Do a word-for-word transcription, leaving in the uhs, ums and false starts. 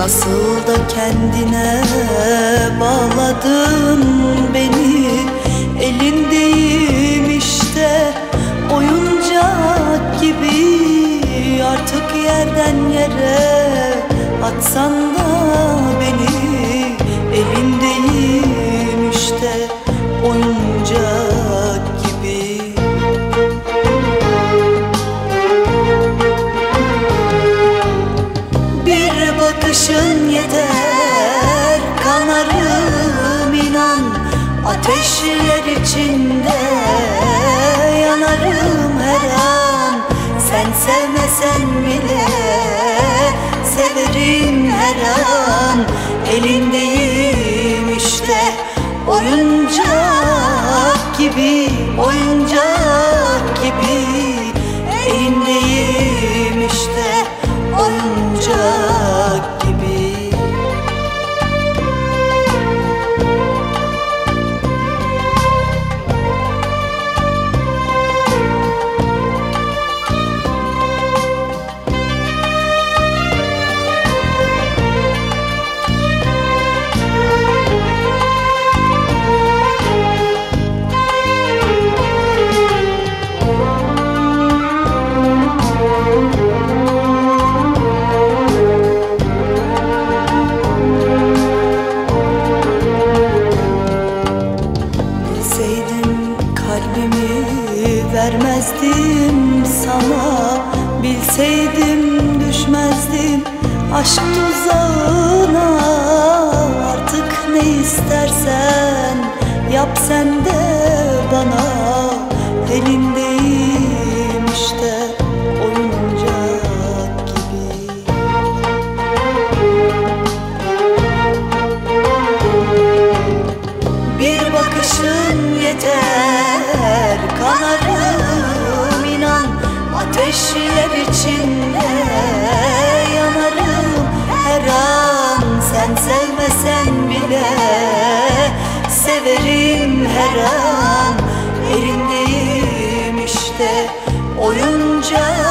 Nasıl da kendine bağladın beni, elindeyim işte oyuncak gibi. Artık yerden yere atsan da beni, elindeyim işte oyuncak gibi. Bir bakışın yeter, kanarım inan. Ateşler içinde yanarım her an. Sen sevmesen bile severim her an. Elindeyim işte oyuncak gibi, oyuncak gibi. Elindeyim işte oyuncak gibi. Vermezdim sana, bilseydim düşmezdim aşk tuzağına. Artık ne istersen yap sen de bana, elindeyim işte oyuncak gibi. Bir bakışın yeter, kanarım inan. Ateşler içinde yanarım her an. Sen sevmesen bile severim her an. Elindeyim işte oyuncak